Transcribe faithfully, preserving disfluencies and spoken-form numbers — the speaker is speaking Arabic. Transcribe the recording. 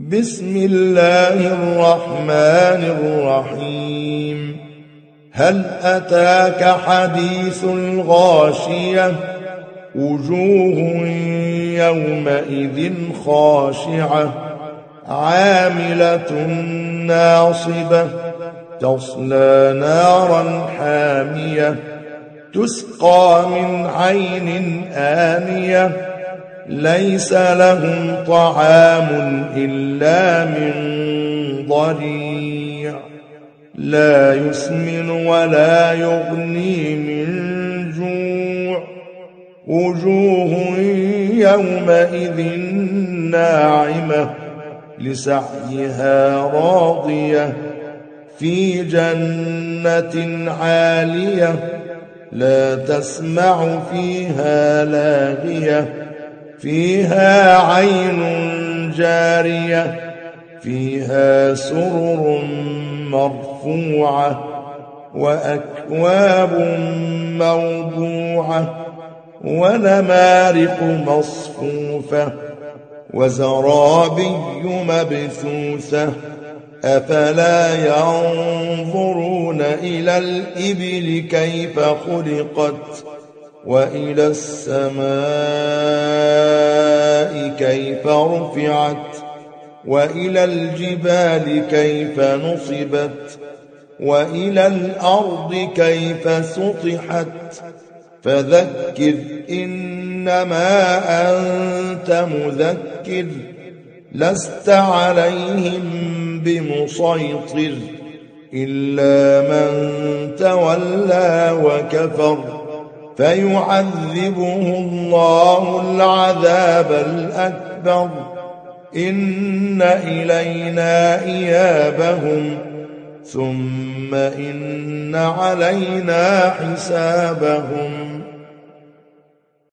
بسم الله الرحمن الرحيم. هل أتاك حديث الغاشية؟ وجوه يومئذ خاشعة عاملة ناصبة تصلى نارا حامية تسقى من عين آنية ليس لهم طعام إلا من ضريع لا يسمن ولا يغني من جوع وجوه يومئذ ناعمة لسعيها راضية في جنة عالية لا تسمع فيها لاغية فيها عين جارية فيها سرر مرفوعة وأكواب موضوعة ونمارق مصفوفة وزرابي مبثوثة أفلا ينظرون إلى الإبل كيف خلقت وإلى السماء كيف رفعت وإلى الجبال كيف نصبت وإلى الأرض كيف سطحت فذكر إنما أنت مذكر لست عليهم بمسيطر إلا من تولى وكفر فيعذبه الله العذاب الأكبر إن إلينا إيابهم ثم إن علينا حسابهم